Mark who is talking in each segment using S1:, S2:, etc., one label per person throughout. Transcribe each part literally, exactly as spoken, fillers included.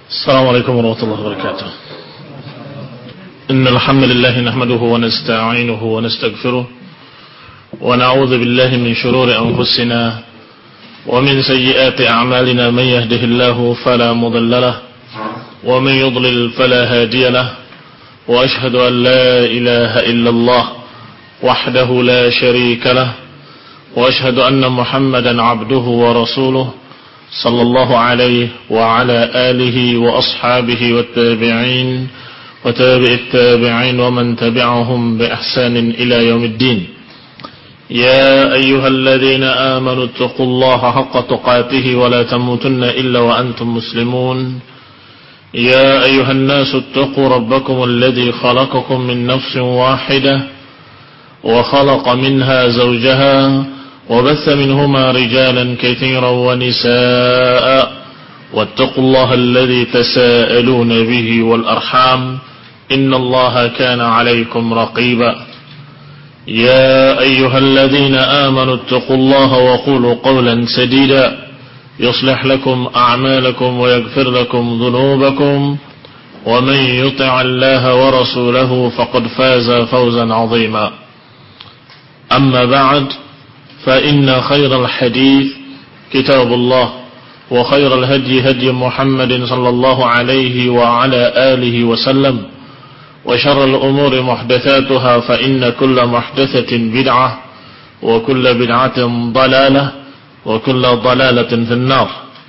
S1: السلام عليكم ورحمة الله وبركاته. إن الحمد لله نحمده ونستعينه ونستغفره ونعوذ بالله من شرور أنفسنا ومن سيئات أعمالنا. من يهده الله فلا مضل له ومن يضلل فلا هادي له وأشهد أن لا إله إلا الله وحده لا شريك له وأشهد أن محمدا عبده ورسوله صلى الله عليه وعلى آله وأصحابه والتابعين وتابع التابعين ومن تبعهم بإحسان إلى يوم الدين. يا أيها الذين آمنوا اتقوا الله حق تقاته ولا تموتن إلا وأنتم مسلمون. يا أيها الناس اتقوا ربكم الذي خلقكم من نفس واحدة وخلق منها زوجها وبث منهما رجالا كثيرا ونساء واتقوا الله الذي تساءلون به والأرحام إن الله كان عليكم رقيبا. يا أيها الذين آمنوا اتقوا الله وقولوا قولا سديدا يصلح لكم أعمالكم ويغفر لكم ذنوبكم ومن يطع الله ورسوله فقد فاز فوزا عظيما. أما بعد فإن خير الحديث كتاب الله وخير الهدي هدي محمد صلى الله عليه وعلى آله وسلم وشر الأمور محدثاتها فإن كل محدثة بدعة وكل بدعة ضلالة وكل ضلالة في النار.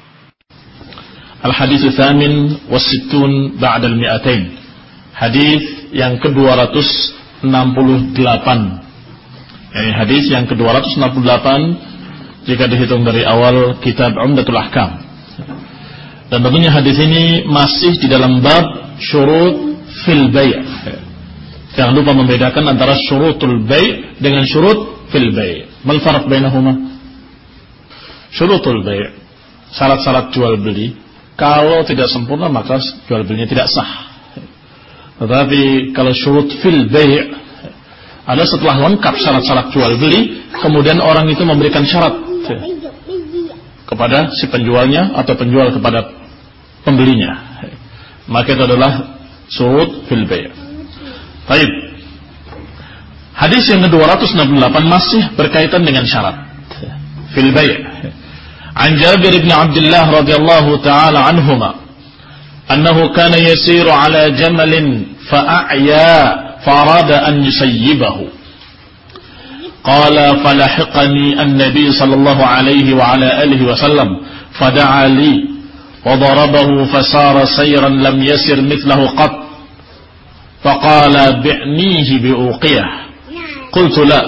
S1: الحديث الثامن والستون بعد المئتين. Hadis yang kedua ratus enam puluh delapan. Ini hadis yang kedua ratus enam puluh delapan jika dihitung dari awal kitab Umdatul Ahkam. Dan tentunya hadis ini masih di dalam bab syurut fil bai'. Jangan lupa membedakan antara syurutul bai' dengan syurut fil bai'. Mal farq bainahuma? Syurutul bai', syarat-syarat jual beli, kalau tidak sempurna maka jual belinya tidak sah. Tetapi kalau syurut fil bai' ada setelah lengkap syarat-syarat jual beli, kemudian orang itu memberikan syarat kepada si penjualnya atau penjual kepada pembelinya, maka itu adalah syurut fil bai'. Baik. Hadis yang ke dua ratus enam puluh delapan masih berkaitan dengan syarat fil bai'. An Jabir bin Abdullah radhiyallahu taala anhuma annahu kana yasiru ala jamalin fa'aya فأراد أن يسيبه قال فلحقني النبي صلى الله عليه وعلى آله وسلم فدعا لي وضربه فصار سيرا لم يسر مثله قط فقال بعنيه بأوقية قلت لا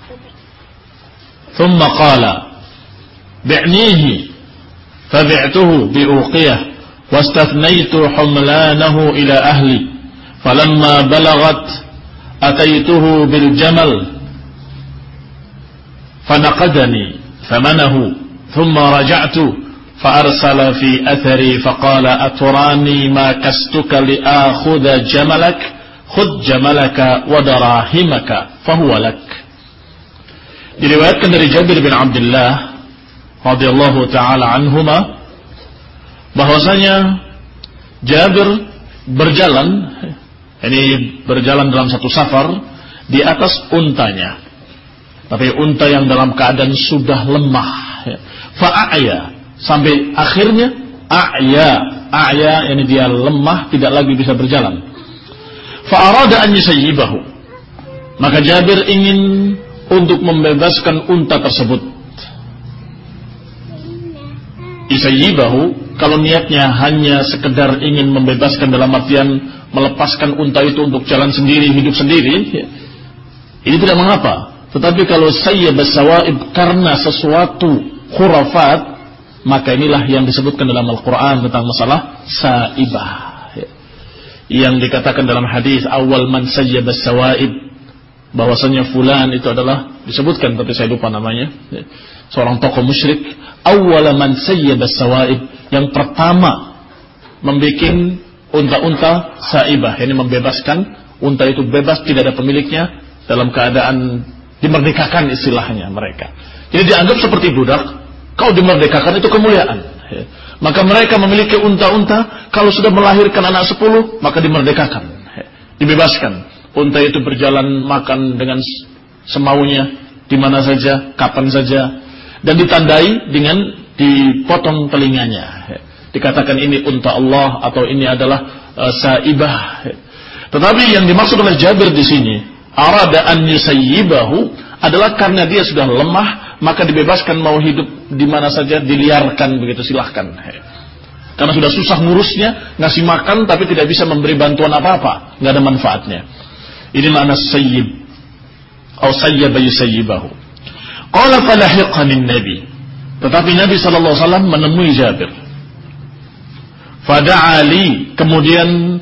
S1: ثم قال بعنيه فبعته بأوقية واستثنيت حملانه إلى أهلي فلما بلغت أتيته بالجمل فنقدني ثمنه ثم رجعت فأرسل في أثري فقال أتراني ما كستك لآخذ جملك خذ جملك ودراهمك فهو لك. Diriwayatkan dari Jabir bin Abdullah radhiyallahu taala anhuma bahwasanya Jabir berjalan, ini berjalan dalam satu safar di atas untanya, tapi unta yang dalam keadaan sudah lemah. Fa'aya, sampai akhirnya a'ya, a'ya ini dia lemah, tidak lagi bisa berjalan. Fa'arada an yusayyibahu, maka Jabir ingin untuk membebaskan unta tersebut. Isayyibahu, kalau niatnya hanya sekedar ingin membebaskan dalam artian melepaskan unta itu untuk jalan sendiri, hidup sendiri, ya, ini tidak mengapa. Tetapi kalau sayyabas sawaib karena sesuatu khurafat, maka inilah yang disebutkan dalam Al-Quran tentang masalah saibah, ya, yang dikatakan dalam hadis awal man sayyabas sawaib, bahwasanya fulan itu adalah disebutkan tapi saya lupa namanya, ya, seorang tokoh musyrik. Awal man sayyabas sawaib, yang pertama membikin unta-unta saibah, ini membebaskan unta itu bebas, tidak ada pemiliknya, dalam keadaan dimerdekakan istilahnya mereka. Jadi dianggap seperti budak, kau dimerdekakan itu kemuliaan. Maka mereka memiliki unta-unta, kalau sudah melahirkan anak sepuluh, maka dimerdekakan, dibebaskan. Unta itu berjalan makan dengan semaunya, di mana saja, kapan saja, dan ditandai dengan dipotong telinganya. Dikatakan ini unta Allah atau ini adalah uh, saibah. Tetapi yang dimaksud oleh Jabir di sini, arada an yusayyibahu, adalah karena dia sudah lemah, maka dibebaskan mau hidup di mana saja, diliarkan begitu, silahkan. Karena sudah susah ngurusnya, ngasih makan tapi tidak bisa memberi bantuan apa-apa, nggak ada manfaatnya. Ini makna sayyib, atau sayyaba yusayyibahu. Qala falahiqani nabi, tetapi Nabi sallallahu alaihi wasallam menemui Jabir. Fada'ali, kemudian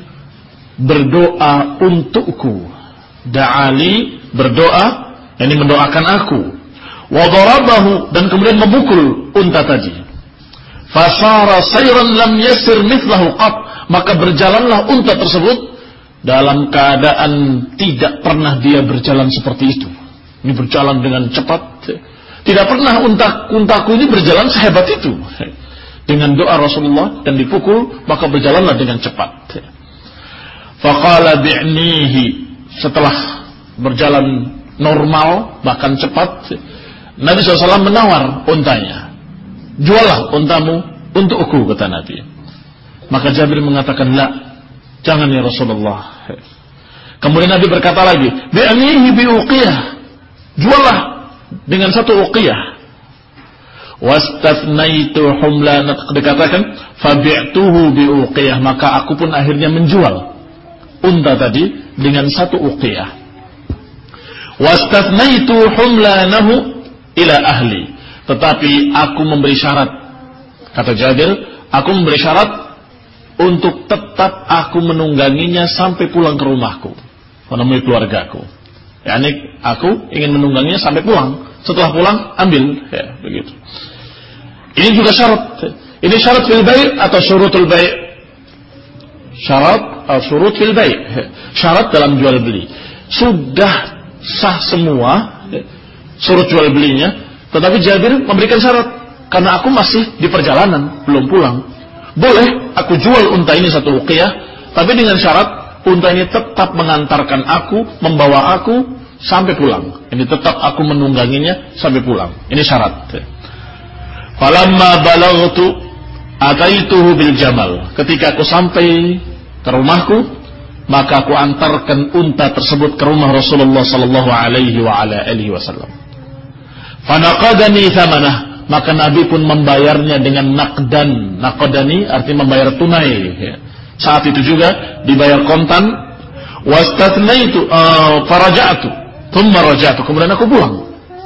S1: berdoa untukku. Da'ali, berdoa, ini mendoakan aku. Wa darabahu, dan kemudian memukul unta tadi. Fasara sayran lam yasir mithlahu qat, maka berjalanlah unta tersebut dalam keadaan tidak pernah dia berjalan seperti itu. Ini berjalan dengan cepat. Tidak pernah unta untaku ini berjalan sehebat itu. Dengan doa Rasulullah dan dipukul, maka berjalanlah dengan cepat. Faqala bi'nihi, setelah berjalan normal bahkan cepat, Nabi shallallahu alaihi wasallam menawar untanya. Juallah untamu untukku, kata Nabi. Maka Jabir mengatakan, la, jangan ya Rasulullah. Kemudian Nabi berkata lagi, bi'anihi bi'uqiyah, juallah dengan satu uqiyah. Wastathnaitu humlan, dikatakan fabi'tuhu bi'uqiyah, maka aku pun akhirnya menjual unta tadi dengan satu uqiyah. Wastathnaitu humlanahu ila ahli, tetapi aku memberi syarat, kata Jabir, aku memberi syarat untuk tetap aku menungganginya sampai pulang ke rumahku, menemui keluargaku. Yani aku ingin menungganginya sampai pulang. Setelah pulang ambil, ya begitu. Ini juga syarat. Ini syarat fil bai' atau syurutul bai'? Syarat atau syurut fil bai'. Syarat dalam jual beli. Sudah sah semua surut jual belinya. Tetapi Jabir memberikan syarat, karena aku masih di perjalanan, belum pulang. Boleh aku jual unta ini satu uqiyah, tapi dengan syarat unta ini tetap mengantarkan aku, membawa aku sampai pulang. Ini tetap aku menungganginya sampai pulang. Ini syarat. Falamma balaghtu ataituhu bil jamal. Ketika aku sampai ke rumahku, maka aku antarkan unta tersebut ke rumah Rasulullah sallallahu alaihi wa ala alihi wasallam. Fanaqadani thamanah, maka Nabi pun membayarnya dengan naqdan. Naqdani artinya membayar tunai. Saat itu juga dibayar kontan. Wastathnaitu uh, faraja'tu, thumma raja'tu, kemudian aku pulang.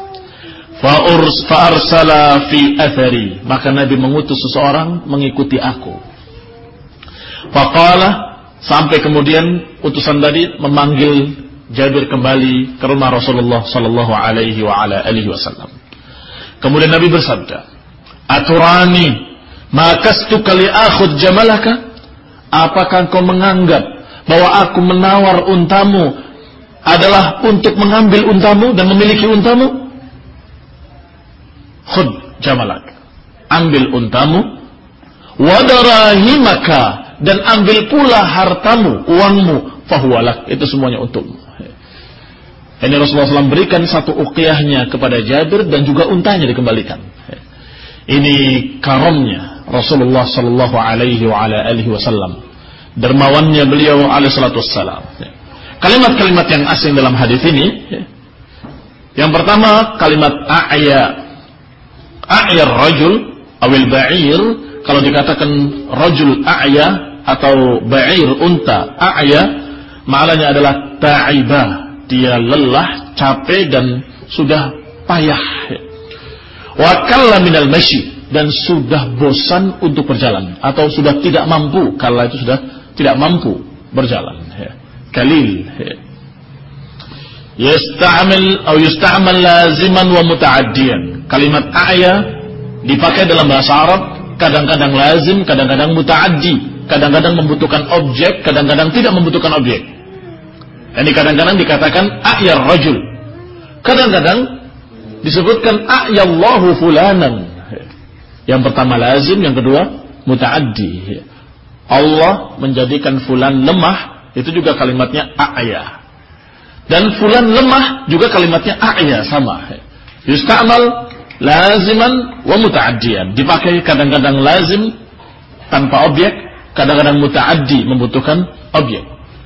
S1: Fa urs fa arsala fi athari, maka Nabi mengutus seseorang mengikuti aku. Faqala, sampai kemudian utusan tadi memanggil Jabir kembali ke rumah Rasulullah sallallahu alaihi wa ala alihi wasallam. Kemudian Nabi bersabda, "Aturani ma kastuka li akhudh jamalaka?" Apakah kau menganggap bahwa aku menawar untamu adalah untuk mengambil untamu dan memiliki untamu? Khudh jamalak, ambil untamu, wa darahimaka, dan ambil pula hartamu, uangmu, fahuwalak, itu semuanya untukmu. Ini Rasulullah shallallahu alaihi wasallam berikan satu uqiyahnya kepada Jabir dan juga untanya dikembalikan. Ini karamnya Rasulullah sallallahu alaihi wa ala alihi wasallam. Dermawannya beliau alaihi salatu wassalam. Kalimat-kalimat yang asing dalam hadis ini, yang pertama kalimat a'ya. A'ya rajul awil ba'ir, kalau dikatakan rajul a'ya atau ba'ir unta a'ya, maknanya adalah ta'ibah, dia lelah, capek dan sudah payah. Wa kalla minal masyi, dan sudah bosan untuk berjalan atau sudah tidak mampu, kalla itu sudah tidak mampu berjalan. Kalil. Yasta'mal atau yusta'mal laziman wa muta'addiyan. Kalimat a'ya dipakai dalam bahasa Arab kadang-kadang lazim, kadang-kadang muta'addi, kadang-kadang membutuhkan objek, kadang-kadang tidak membutuhkan objek. Ini kadang-kadang dikatakan a'yar rajul, kadang-kadang disebutkan a'yallahu fulanan. Yang pertama lazim, yang kedua muta'addi. Allah menjadikan fulan lemah, itu juga kalimatnya a'ya. Dan fulan lemah juga kalimatnya a'ya, sama. Yusta'mal laziman wa muta'addiyan. Dipakai kadang-kadang lazim tanpa objek, kadang-kadang muta'addi membutuhkan objek.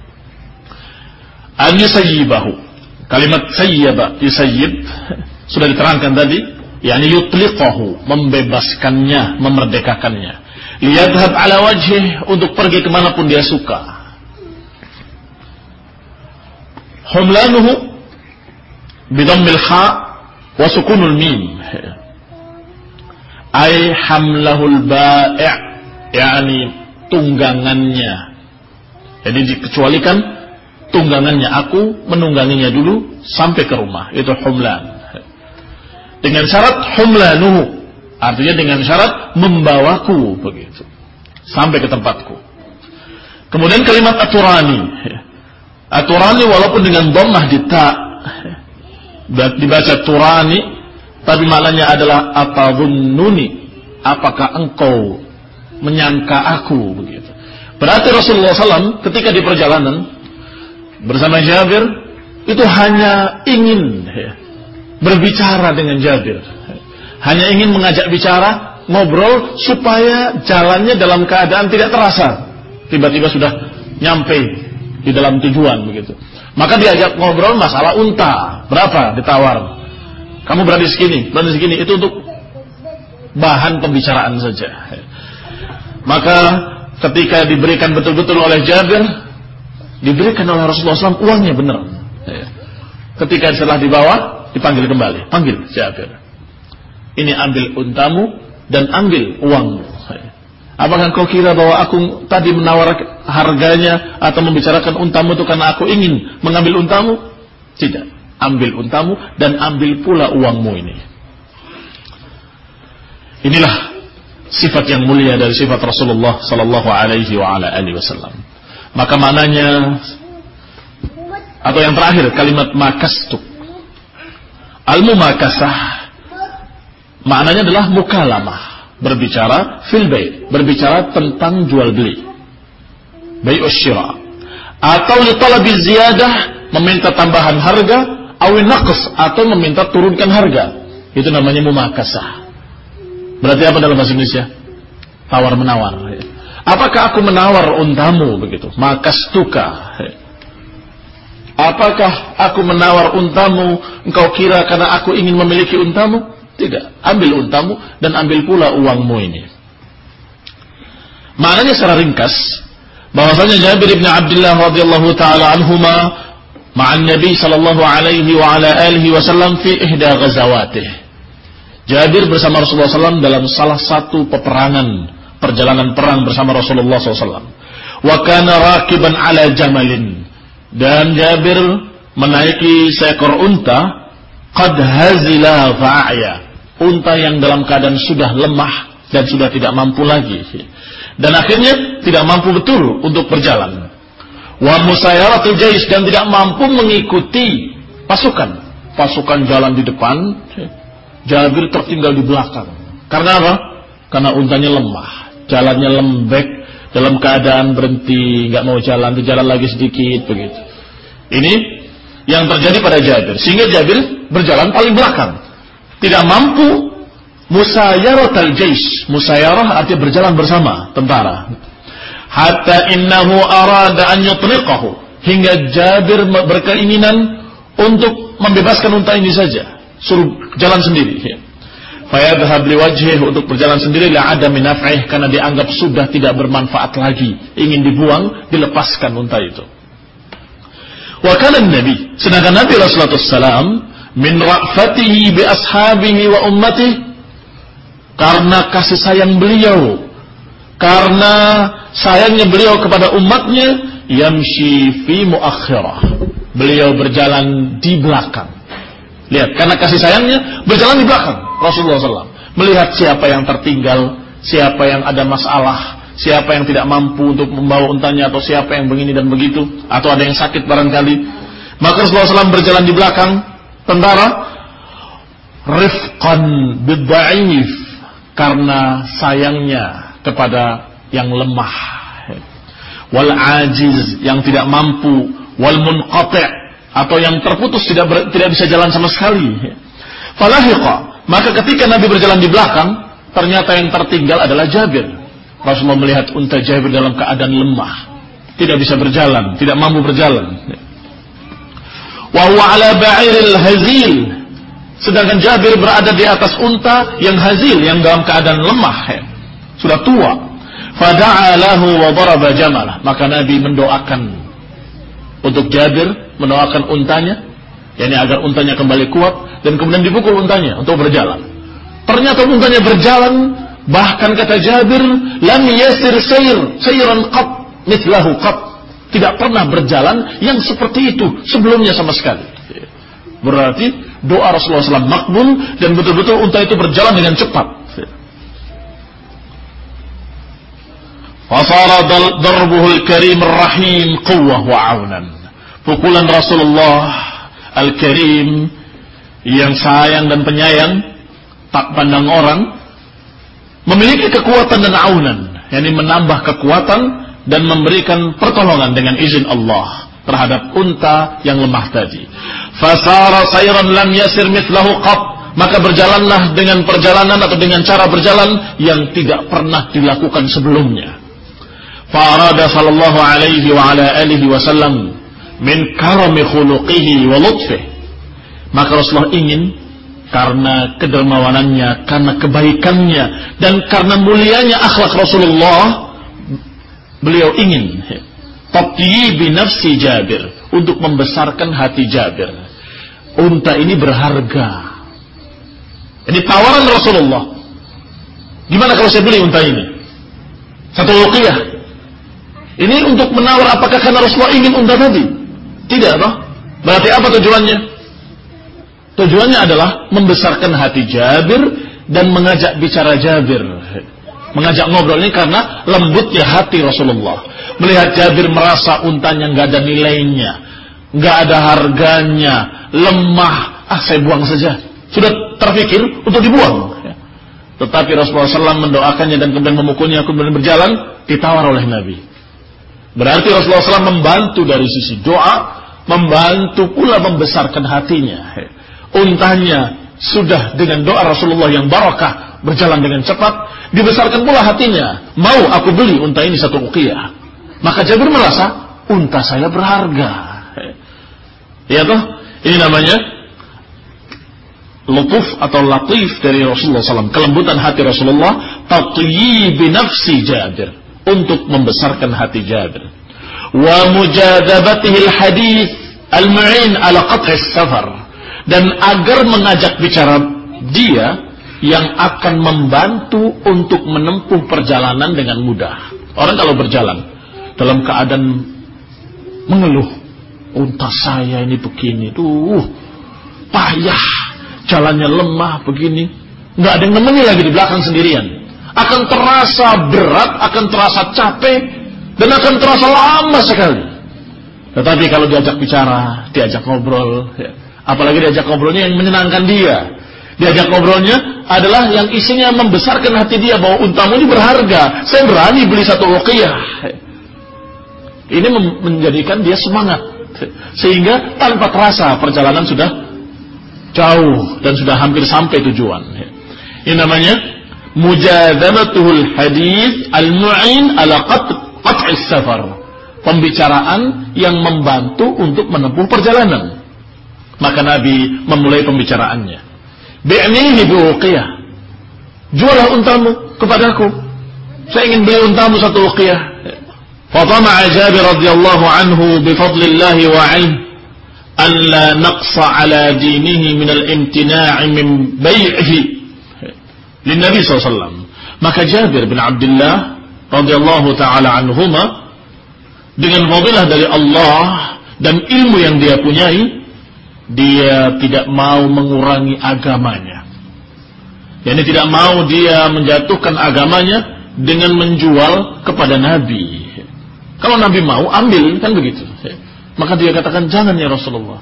S1: An yusayyibahu. Kalimat sayyaba, yusayyib sudah diterangkan tadi, yakni yutliqahu, membebaskannya, memerdekakannya. Liyadhhab ala wajhih, untuk pergi kemanapun dia suka. Humlanuhu bidammil kha wa sukunul mim. Ay hamlahul ba'i', yakni tunggangannya. Jadi dikecualikan tunggangannya, aku menungganginya dulu sampai ke rumah, itu humlan. Dengan syarat humlanuhu, artinya dengan syarat membawaku begitu sampai ke tempatku. Kemudian kalimat aturani. Aturani walaupun dengan dhammah di ta, dibaca turani, tapi maknanya adalah atadhunnuni, apakah engkau menyangka aku begitu. Berarti Rasulullah shallallahu alaihi wasallam ketika di perjalanan bersama Jabir itu hanya ingin berbicara dengan Jabir, hanya ingin mengajak bicara, ngobrol supaya jalannya dalam keadaan tidak terasa, tiba-tiba sudah nyampe di dalam tujuan begitu. Maka diajak ngobrol masalah unta, berapa ditawar, kamu berada segini, berada segini, itu untuk bahan pembicaraan saja. Maka ketika diberikan betul-betul oleh Jabir, diberikan oleh Rasulullah shallallahu alaihi wasallam uangnya benar. Ketika setelah dibawa, dipanggil kembali, panggil Jabir, ini ambil untamu dan ambil uangmu. Apakah kau kira bahwa aku tadi menawar harganya atau membicarakan untamu itu karena aku ingin mengambil untamu? Tidak, ambil untamu dan ambil pula uangmu ini. Inilah sifat yang mulia dari sifat Rasulullah sallallahu alaihi wa ala alihi wasallam. Maka maknanya, atau yang terakhir kalimat makastu, al-mumakasah, maknanya adalah mukalamah, berbicara fil bai', berbicara tentang jual beli, bai'us syira', atau li talabi ziyadah, meminta tambahan harga, aw naqs, atau meminta turunkan harga, itu namanya mumakasah. Berarti apa dalam bahasa Indonesia? Tawar menawar. Apakah aku menawar untamu begitu? Makastuka. Apakah aku menawar untamu, engkau kira karena aku ingin memiliki untamu? Tidak, ambil untamu dan ambil pula uangmu ini. Maknanya secara ringkas, bahwasanya Jabir bin Abdullah radhiyallahu taala anhuma ma'an Nabi sallallahu alaihi wa ala alihi wasallam fi ihda ghazawatih. Jabir bersama Rasulullah sallallahu alaihi wasallam dalam salah satu peperangan, perjalanan perang bersama Rasulullah sallallahu alaihi wasallam. Wa kana rakiban ala jamalin, dan Jabir menaiki seekor unta, qad hazila fa'ya, unta yang dalam keadaan sudah lemah dan sudah tidak mampu lagi, dan akhirnya tidak mampu betul untuk berjalan. Wa musayaratul jais, dan tidak mampu mengikuti pasukan. Pasukan jalan di depan, Jabir tertinggal di belakang. Karena apa? Karena untanya lemah, jalannya lembek, dalam keadaan berhenti, nggak mau jalan, jalan lagi sedikit begitu. Ini yang terjadi pada Jabir, sehingga Jabir berjalan paling belakang, tidak mampu musayaratul jais. Musayarah artinya berjalan bersama tentara. Hatta innahu arada an yutliqahu, hingga Jabir berkeinginan untuk membebaskan unta ini saja, suruh jalan sendiri. Fayadhhab liwajhih, untuk berjalan sendiri, la ada min naf'ih, karena dianggap sudah tidak bermanfaat lagi, ingin dibuang, dilepaskan unta itu. Wa kana Nabi, sedangkan Nabi Rasulullah sallallahu alaihi wasallam min ra'fatihi bi ashabihi wa ummatihi, karena kasih sayang beliau, karena sayangnya beliau kepada umatnya, yamshi fi muakhirah, beliau berjalan di belakang. Lihat, karena kasih sayangnya berjalan di belakang Rasulullah sallallahu alaihi wasallam, melihat siapa yang tertinggal, siapa yang ada masalah, siapa yang tidak mampu untuk membawa untanya, atau siapa yang begini dan begitu, atau ada yang sakit barangkali. Maka Rasulullah sallallahu alaihi wasallam berjalan di belakang tentara, rifqan bid-dha'if, karena sayangnya kepada yang lemah. Wal ajiz, yang tidak mampu, wal munqati', atau yang terputus, tidak ber, tidak bisa jalan sama sekali. Falahiqa, maka ketika Nabi berjalan di belakang, ternyata yang tertinggal adalah Jabir. Rasulullah melihat unta Jabir dalam keadaan lemah, tidak bisa berjalan, tidak mampu berjalan. Wa huwa ala ba'iril hazil, sedangkan Jabir berada di atas unta yang hazil, yang dalam keadaan lemah, sudah tua. Fada'a lahu wa daraba jamalah, maka Nabi mendoakan untuk Jabir, mendoakan untanya, yakni agar untanya kembali kuat, dan kemudian dipukul untanya untuk berjalan. Ternyata untanya berjalan, bahkan kata Jabir, lam yasir sayr sayran qat mithlahu qat, tidak pernah berjalan yang seperti itu sebelumnya sama sekali. Berarti doa Rasulullah shallallahu alaihi wasallam makbul, dan betul-betul unta itu berjalan dengan cepat. Fasara darbuhul karim rahim quwwah wa aunan, pukulan Rasulullah al-karim yang sayang dan penyayang, tak pandang orang, memiliki kekuatan dan aunan, yakni menambah kekuatan dan memberikan pertolongan dengan izin Allah terhadap unta yang lemah tadi. Fasara sayran lam yasir mithlahu qat, maka berjalanlah dengan perjalanan atau dengan cara berjalan yang tidak pernah dilakukan sebelumnya. Farada sallallahu alaihi wa ala alihi wasallam min karami khuluqihi wa lutfihi, maka Rasulullah ingin, karena kedermawanannya, karena kebaikannya, dan karena mulianya akhlak Rasulullah, beliau ingin tatyibi nafsi Jabir, untuk membesarkan hati Jabir. Unta ini berharga. Ini tawaran Rasulullah. Gimana kalau saya beli unta ini? Satu ruqyah. Ini untuk menawar, apakah karena Rasulullah ingin unta tadi? Tidak, toh? Berarti apa tujuannya? Tujuannya adalah membesarkan hati Jabir dan mengajak bicara Jabir, mengajak ngobrol ini karena lembutnya hati Rasulullah. Melihat Jabir merasa untanya nggak ada nilainya, nggak ada harganya, lemah, ah saya buang saja. Sudah terpikir untuk dibuang. Tetapi Rasulullah shallallahu alaihi wasallam mendoakannya dan kemudian memukulnya, kemudian berjalan, ditawar oleh Nabi. Berarti Rasulullah shallallahu alaihi wasallam membantu dari sisi doa, membantu pula membesarkan hatinya. Untanya sudah dengan doa Rasulullah yang barakah berjalan dengan cepat, dibesarkan pula hatinya. Mau aku beli unta ini satu uqiyah. Maka Jabir merasa unta saya berharga. Ya toh? Ini namanya lutuf atau latif dari Rasulullah shallallahu alaihi wasallam, kelembutan hati Rasulullah, tatyibi nafsi Jabir, untuk membesarkan hati Jabir. Wa mujadabatihil hadith al-mu'in ala qat'is safar, dan agar mengajak bicara dia yang akan membantu untuk menempuh perjalanan dengan mudah. Orang kalau berjalan dalam keadaan mengeluh, unta saya ini begini, tuh payah, jalannya lemah begini, nggak ada yang nemeni lagi di belakang sendirian, akan terasa berat, akan terasa capek, dan akan terasa lama sekali. Tetapi kalau diajak bicara, diajak ngobrol, ya, apalagi diajak ngobrolnya yang menyenangkan dia, diajak ngobrolnya adalah yang isinya membesarkan hati dia bahwa untamu ini berharga, saya berani beli satu ruqyah. Ini menjadikan dia semangat, sehingga tanpa terasa perjalanan sudah jauh dan sudah hampir sampai tujuan. Ini namanya mujadabatuhul hadith al-mu'in ala qat'is safar, pembicaraan yang membantu untuk menempuh perjalanan. Maka Nabi memulai pembicaraannya, bi'nihi bi'uqiyah, jualah untamu kepadaku, saya ingin beli untamu satu uqiyah. Fatama'a Jabir radhiyallahu anhu bifadlillahi wa 'ilm an la naqsa ala dinihi min al-imtina'i min bai'ihi lin Nabi sallallahu alaihi wasallam. Maka Jabir bin Abdullah radhiyallahu taala anhuma, dengan fadilah dari Allah dan ilmu yang dia punyai, dia tidak mau mengurangi agamanya. Yani tidak mau dia menjatuhkan agamanya dengan menjual kepada Nabi. Kalau Nabi mau, ambil, kan begitu. Maka dia katakan, jangan ya Rasulullah.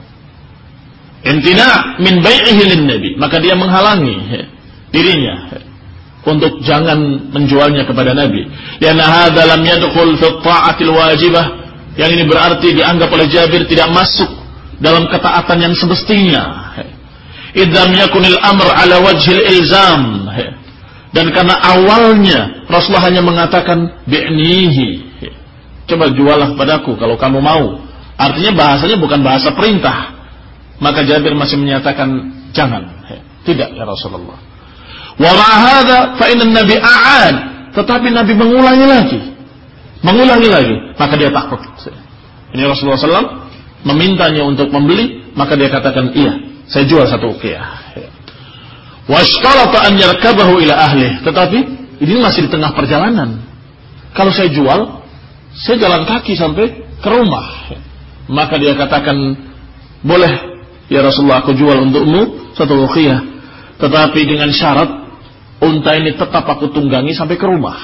S1: Intina min bai'ihi lin Nabi. Maka dia menghalangi dirinya untuk jangan menjualnya kepada Nabi. Karena hadza lam yadkhul fi ta'atil wajibah. Yang ini berarti dianggap oleh Jabir tidak masuk dalam ketaatan yang semestinya. Idzam yakunil amr ala wajhil ilzam. Dan karena awalnya Rasulullah hanya mengatakan bi'nihi, coba jualah padaku kalau kamu mau. Artinya bahasanya bukan bahasa perintah. Maka Jabir masih menyatakan jangan. Tidak ya Rasulullah. Wa ma'ahadha fa inna Nabi a'ad. Tetapi Nabi mengulangi lagi. Mengulangi lagi. Maka dia takut. Ini Rasulullah shallallahu alaihi wasallam memintanya untuk membeli. Maka dia katakan iya, saya jual satu uqiyah. Wa ashtarata an yarkabahu ila ahlih. Tetapi ini masih di tengah perjalanan. Kalau saya jual, saya jalan kaki sampai ke rumah. Maka dia katakan, boleh ya Rasulullah, aku jual untukmu satu uqiyah, tetapi dengan syarat unta ini tetap aku tunggangi sampai ke rumah.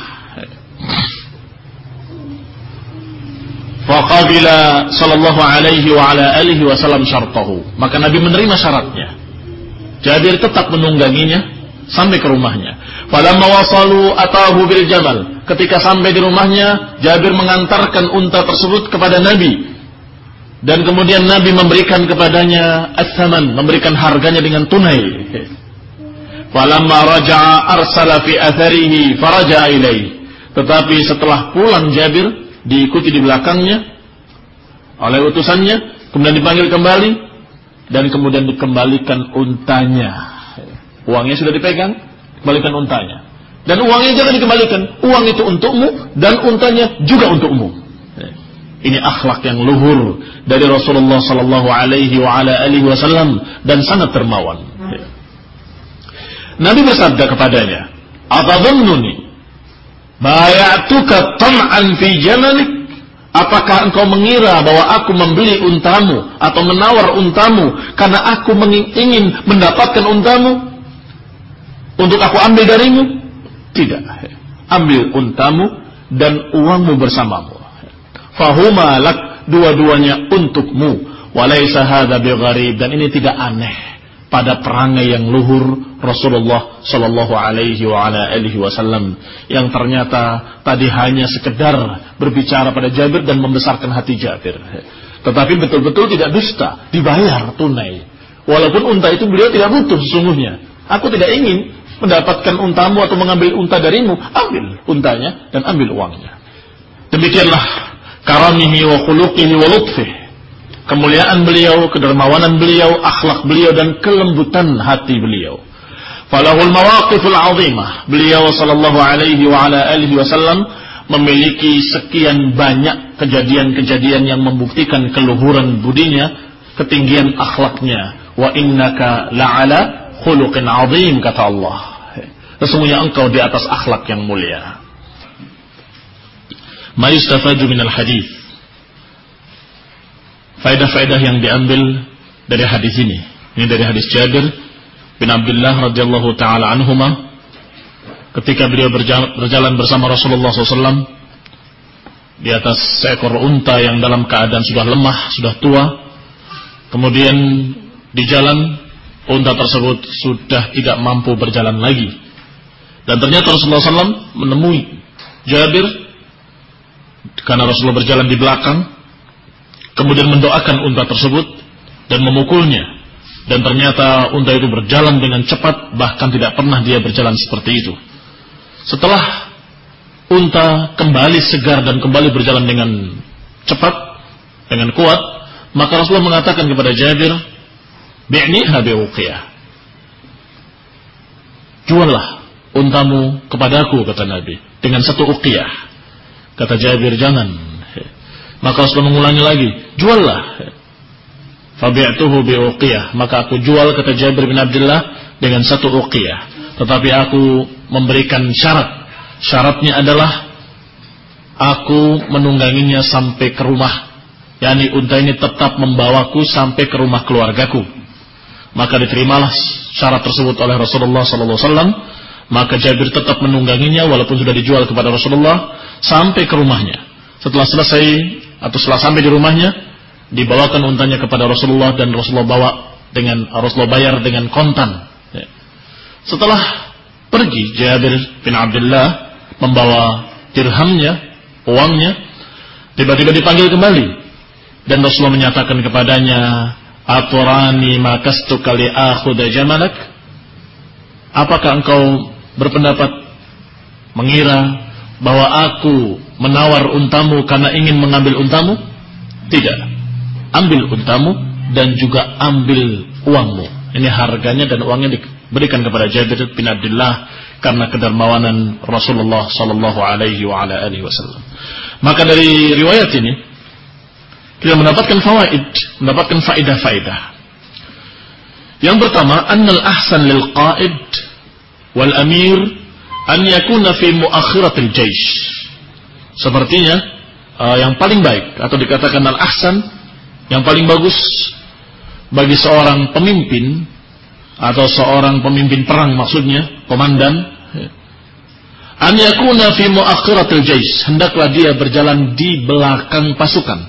S1: Faqabila sallallahu alaihi wa ala alihi wasallam syartahu. Maka Nabi menerima syaratnya. Jabir tetap menungganginya sampai ke rumahnya. Falamma wasalu atahu bil jamal. Ketika sampai di rumahnya, Jabir mengantarkan unta tersebut kepada Nabi. Dan kemudian Nabi memberikan kepadanya as-saman, memberikan harganya dengan tunai. Falamma raja'a arsala fi atharihi faraja'a ilaihi. Tetapi setelah pulang Jabir, diikuti di belakangnya oleh utusannya, kemudian dipanggil kembali dan kemudian dikembalikan untanya. Uangnya sudah dipegang, kembalikan untanya. Dan uangnya jangan dikembalikan, uang itu untukmu dan untanya juga untukmu. Ini akhlak yang luhur dari Rasulullah sallallahu alaihi wa ala alihi wasallam dan sangat dermawan. Nabi bersabda kepadanya, "Atadhunnuni bay'atuka tam'an fi jamalik?" Apakah engkau mengira bahwa aku membeli untamu atau menawar untamu karena aku ingin mendapatkan untamu untuk aku ambil darimu? Tidak. Ambil untamu dan uangmu bersamamu. Fahuma lak, dua-duanya untukmu. Walaysa hadza bigharib, dan ini tidak aneh pada perangai yang luhur Rasulullah sallallahu alaihi wa ala alihi wasallam yang ternyata tadi hanya sekedar berbicara pada Jabir dan membesarkan hati Jabir. Tetapi betul-betul tidak dusta, dibayar tunai. Walaupun unta itu beliau tidak butuh sesungguhnya. Aku tidak ingin mendapatkan untamu atau mengambil unta darimu, ambil untanya dan ambil uangnya. Demikianlah karamihi wa khuluqihi wa lutfihi, kemuliaan beliau, kedermawanan beliau, akhlak beliau dan kelembutan hati beliau. Falahul mawaqiful azimah. Beliau sallallahu alaihi wa ala alihi wasallam memiliki sekian banyak kejadian-kejadian yang membuktikan keluhuran budinya, ketinggian akhlaknya. Wa innaka la'ala khuluqin azim, kata Allah. Sesungguhnya engkau di atas akhlak yang mulia. Ma yustafadu minal hadis. Faedah-faedah yang diambil dari hadis ini. Ini dari hadis Jabir bin Abdullah radhiyallahu taala anhuma, ketika beliau berjalan, berjalan bersama Rasulullah shallallahu alaihi wasallam di atas seekor unta yang dalam keadaan sudah lemah, sudah tua. Kemudian di jalan unta tersebut sudah tidak mampu berjalan lagi. Dan ternyata Rasulullah shallallahu alaihi wasallam menemui Jabir karena Rasulullah berjalan di belakang, kemudian mendoakan unta tersebut dan memukulnya. Dan ternyata unta itu berjalan dengan cepat, bahkan tidak pernah dia berjalan seperti itu. Setelah unta kembali segar dan kembali berjalan dengan cepat, dengan kuat, maka Rasulullah mengatakan kepada Jabir, "Bi'niha bi'uqiyah." Juallah untamu kepadaku, kata Nabi, dengan satu uqiyah. Kata Jabir, jangan. Maka Rasulullah mengulangi lagi, juallah. Fabi'tuhu bi'uqiyah. Maka aku jual, kata Jabir bin Abdullah, dengan satu uqiyah. Tetapi aku memberikan syarat. Syaratnya adalah aku menungganginya sampai ke rumah. Yani unta ini tetap membawaku sampai ke rumah keluargaku. Maka diterimalah syarat tersebut oleh Rasulullah sallallahu alaihi wasallam. Maka Jabir tetap menungganginya walaupun sudah dijual kepada Rasulullah sampai ke rumahnya. Setelah selesai atau setelah sampai di rumahnya, dibawakan untanya kepada Rasulullah dan Rasulullah bawa dengan Rasulullah bayar dengan kontan. Setelah Pergi Jabir bin Abdullah membawa dirhamnya, uangnya, tiba-tiba dipanggil kembali dan Rasulullah menyatakan kepadanya, "Aturani makastuka li akhudha jamalak?" Apakah engkau berpendapat mengira bahwa aku menawar untamu karena ingin mengambil untamu? Tidak. Ambil untamu dan juga ambil uangmu. Ini harganya dan uangnya diberikan kepada Jabir bin Abdullah karena kedermawanan Rasulullah sallallahu alaihi wa ala alihi wasallam. Maka dari riwayat ini kita mendapatkan fawaid, mendapatkan faedah-faedah. Yang pertama, annal ahsan lil qa'id wal amir an yakuna fi muakhiratil jaysh. Sepertinya uh, yang paling baik atau dikatakan al ahsan, yang paling bagus bagi seorang pemimpin atau seorang pemimpin perang, maksudnya komandan, an yakuna fi muakhiratil jaysh, hendaklah dia berjalan di belakang pasukan,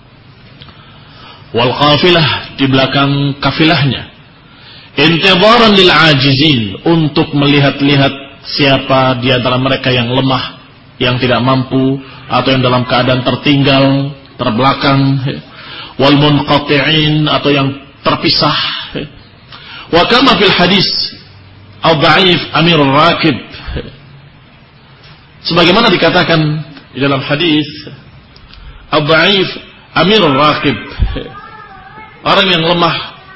S1: wal qafilah, di belakang kafilahnya, intibaran lil ajizin, untuk melihat-lihat siapa di antara mereka yang lemah, yang tidak mampu atau yang dalam keadaan tertinggal, terbelakang, wal munqati'in, atau yang terpisah. Wa kama fil hadis al-dha'if amirul rakib, sebagaimana dikatakan di dalam hadis al-dha'if amirul rakib, orang yang lemah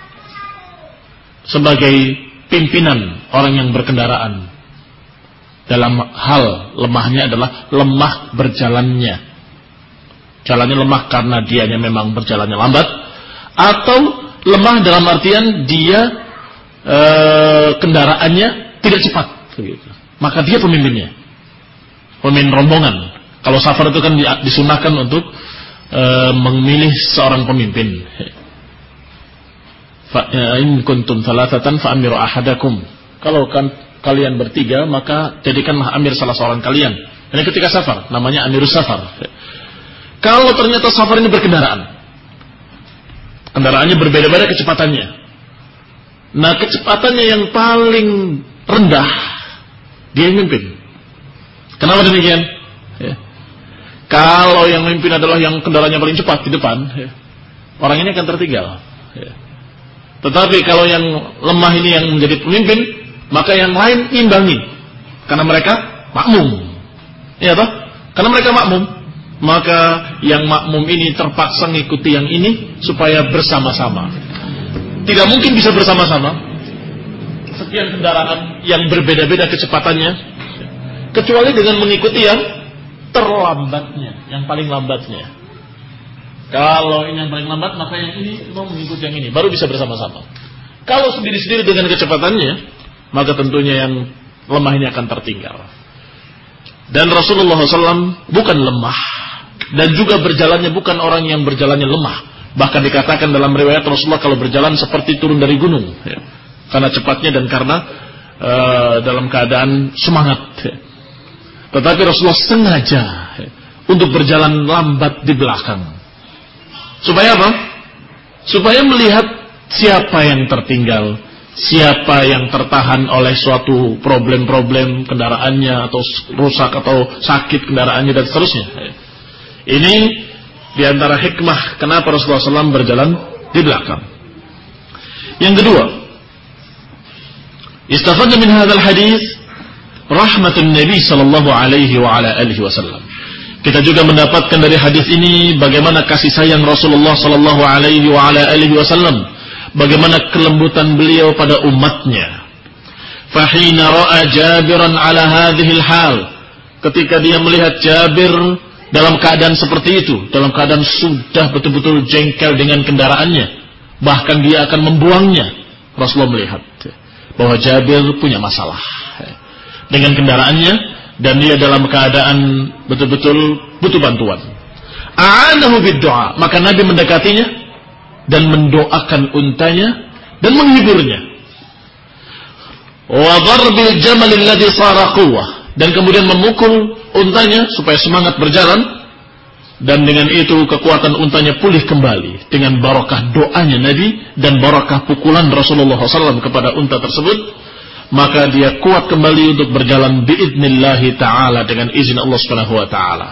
S1: sebagai pimpinan orang yang berkendaraan. Dalam hal lemahnya adalah lemah berjalannya. Jalannya lemah karena dianya memang berjalannya lambat, atau lemah dalam artian dia e, kendaraannya tidak cepat. Begitu. Maka dia pemimpinnya, pemimpin rombongan. Kalau safar itu kan disunahkan untuk e, memilih seorang pemimpin. Fa in kuntum thalathatan fa amiru ahadakum. Kalau kan kalian bertiga, maka jadikanlah amir salah seorang kalian. Ini ketika safar, namanya amirus safar. Kalau ternyata safar ini berkendaraan, kendaraannya berbeda-beda kecepatannya. Nah, kecepatannya yang paling rendah, dia yang mimpin. Kenapa demikian? Ya. Kalau yang mimpin adalah yang kendaraannya paling cepat di depan, ya, orang ini akan tertinggal. Ya. Tetapi kalau yang lemah ini yang menjadi pemimpin, maka yang lain imbangi, karena mereka makmum. Ya toh? Karena mereka makmum, maka yang makmum ini terpaksa mengikuti yang ini supaya bersama-sama. Tidak mungkin bisa bersama-sama sekian kendaraan yang berbeda-beda kecepatannya, kecuali dengan mengikuti yang terlambatnya, yang paling lambatnya. Kalau ini yang paling lambat, maka yang ini mau mengikuti yang ini, baru bisa bersama-sama. Kalau sendiri-sendiri dengan kecepatannya, maka tentunya yang lemah ini akan tertinggal. Dan Rasulullah shallallahu alaihi wasallam bukan lemah, dan juga berjalannya bukan orang yang berjalannya lemah. Bahkan dikatakan dalam riwayat Rasulullah kalau berjalan seperti turun dari gunung, ya, karena cepatnya dan karena uh, dalam keadaan semangat. Ya. Tetapi Rasulullah sengaja, ya, untuk berjalan lambat di belakang. Supaya apa? Supaya melihat siapa yang tertinggal, siapa yang tertahan oleh suatu problem-problem kendaraannya, atau rusak atau sakit kendaraannya dan seterusnya. Ini diantara hikmah kenapa Rasulullah shallallahu alaihi wasallam berjalan di belakang. Yang kedua, istafadna min hadzal hadis rahmatun Nabi sallallahu alaihi wa ala alihi wasallam. Kita juga mendapatkan dari hadis ini bagaimana kasih sayang Rasulullah sallallahu alaihi wa ala alihi wasallam, bagaimana kelembutan beliau pada umatnya. Fahina ra'a Jabiran ala hadhil hal, ketika dia melihat Jabir dalam keadaan seperti itu, dalam keadaan sudah betul-betul jengkel dengan kendaraannya, bahkan dia akan membuangnya, Rasulullah melihat bahwa Jabir punya masalah dengan kendaraannya, dan dia dalam keadaan betul-betul butuh bantuan. A'anahu bid-du'a, maka Nabi mendekatinya dan mendoakan untanya dan menghiburnya. Wa darbil jamal alladhi sara quwwah, dan kemudian memukul untanya supaya semangat berjalan, dan dengan itu kekuatan untanya pulih kembali dengan barakah doanya Nabi dan barakah pukulan Rasulullah shallallahu alaihi wasallam kepada unta tersebut. maka dia kuat kembali untuk berjalan biidnillahi ta'ala dengan izin Allah Subhanahu wa taala.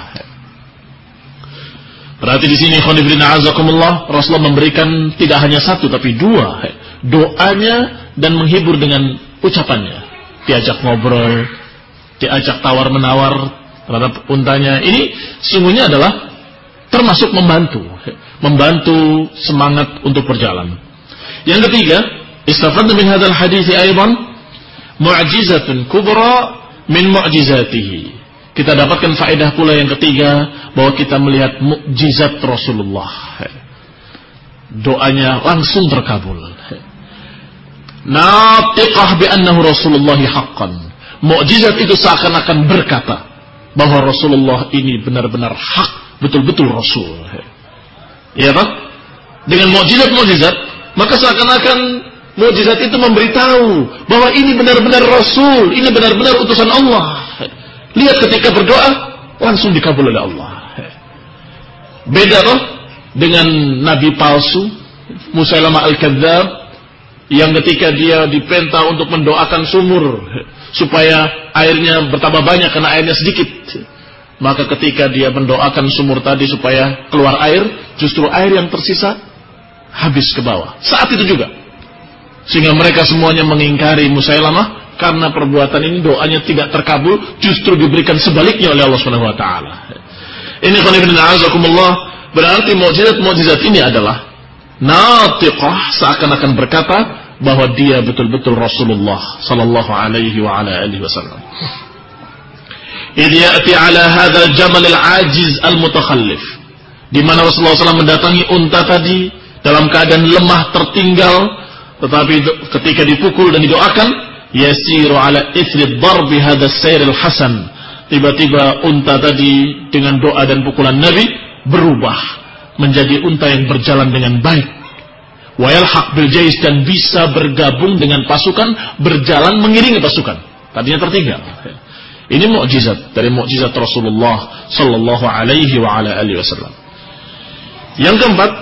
S1: Berarti di sini khonifidina azakumullah, Rasulullah memberikan tidak hanya satu tapi dua doanya dan menghibur dengan ucapannya. Diajak ngobrol, diajak tawar menawar terhadap untanya. Ini sungguhnya adalah termasuk membantu, membantu semangat untuk berjalan. Yang ketiga, istafadna min hadzal hadits aidan mu'jizatun kubra min mu'jizatihi. Kita dapatkan faedah pula yang ketiga, bahwa kita melihat mukjizat Rasulullah. Doanya langsung terkabul. Natiqah bi annahu Rasulullahi haqqan. Mukjizat itu seakan-akan berkata bahwa Rasulullah ini benar-benar hak, betul-betul Rasul. Ya tak? Dengan mukjizat-mukjizat, maka seakan-akan mukjizat itu memberitahu bahwa ini benar-benar Rasul, ini benar-benar utusan Allah. Lihat ketika berdoa langsung dikabul oleh Allah. Beda toh dengan nabi palsu Musailamah al-Kadzdzab, yang ketika dia dipenta untuk mendoakan sumur supaya airnya bertambah banyak karena airnya sedikit, maka ketika dia mendoakan sumur tadi supaya keluar air, justru air yang tersisa habis ke bawah. Saat itu juga, sehingga mereka semuanya mengingkari Musailamah karena perbuatan ini doanya tidak terkabul, justru diberikan sebaliknya oleh Allah Subhanahu wa taala. Ini khonifidina azakumullah, berarti mukjizat-mukjizat ini adalah natiqah, seakan-akan berkata bahwa dia betul-betul Rasulullah sallallahu alaihi wa ala alihi wasallam. Idh ya'ti ala hadzal jamal al-ajiz al-mutakhallif, di mana Rasulullah sallallahu alaihi wasallam mendatangi unta tadi dalam keadaan lemah tertinggal, tetapi ketika dipukul dan didoakan, yasiru ala ithri darbi hadzal sayr al-hasan, tiba-tiba unta tadi dengan doa dan pukulan Nabi berubah menjadi unta yang berjalan dengan baik. Wa yalhaq bil jais, dan bisa bergabung dengan pasukan, berjalan mengiringi pasukan. Tadinya tertinggal. Ini mukjizat dari mukjizat Rasulullah sallallahu alaihi wa ala alihi wasallam. Yang keempat,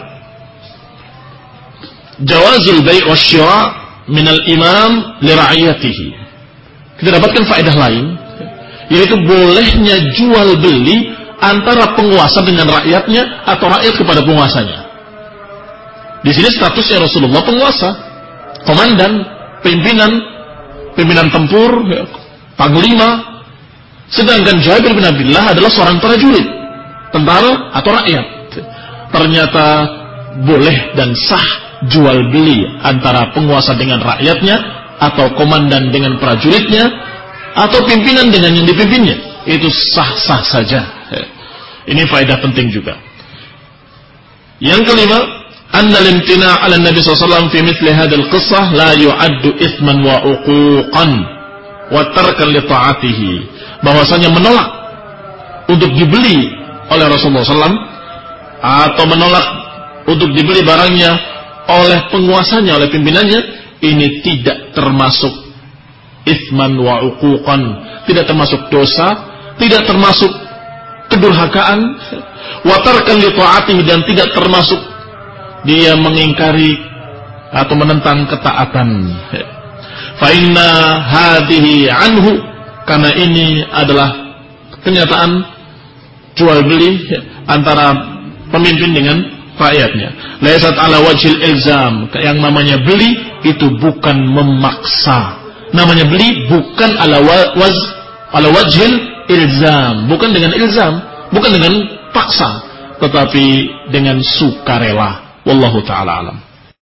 S1: jawazul bai' wasyira' min al-imam li ra'iyatihi. Kita dapatkan faedah lain, yaitu bolehnya jual beli antara penguasa dengan rakyatnya atau rakyat kepada penguasanya. Di sini statusnya Rasulullah penguasa, komandan, pimpinan, pimpinan tempur, panglima. Sedangkan Jabir bin Abdullah adalah seorang prajurit, tentara atau rakyat. Ternyata boleh dan sah jual beli antara penguasa dengan rakyatnya, atau komandan dengan prajuritnya, atau pimpinan dengan yang dipimpinnya. Itu sah-sah saja. Ini faedah penting juga. Yang kelima, anna al-imtina' 'ala Nabi sallallahu alaihi wasallam fi mithli hadhihi al-qissah la yu'addu ithman wa uquqan wa tarkan li ta'atihi. Bahwasanya menolak untuk dibeli oleh Rasulullah sallallahu alaihi wasallam, atau menolak untuk dibeli barangnya oleh penguasanya, oleh pimpinannya, ini tidak termasuk ithman wa uquqan, tidak termasuk dosa, tidak termasuk kedurhakaan, wa tarkan li ta'atihi, dan tidak termasuk dia mengingkari atau menentang ketaatan. Fa inna hadhihi anhu, karena ini adalah kenyataan jual beli antara pemimpin dengan rakyatnya. Laisat ala wajhil ilzam, yang namanya beli itu bukan memaksa. Namanya beli bukan ala waz ala wajhil ilzam, bukan dengan ilzam, bukan dengan paksa, tetapi dengan sukarela. Wallahu ta'ala alam.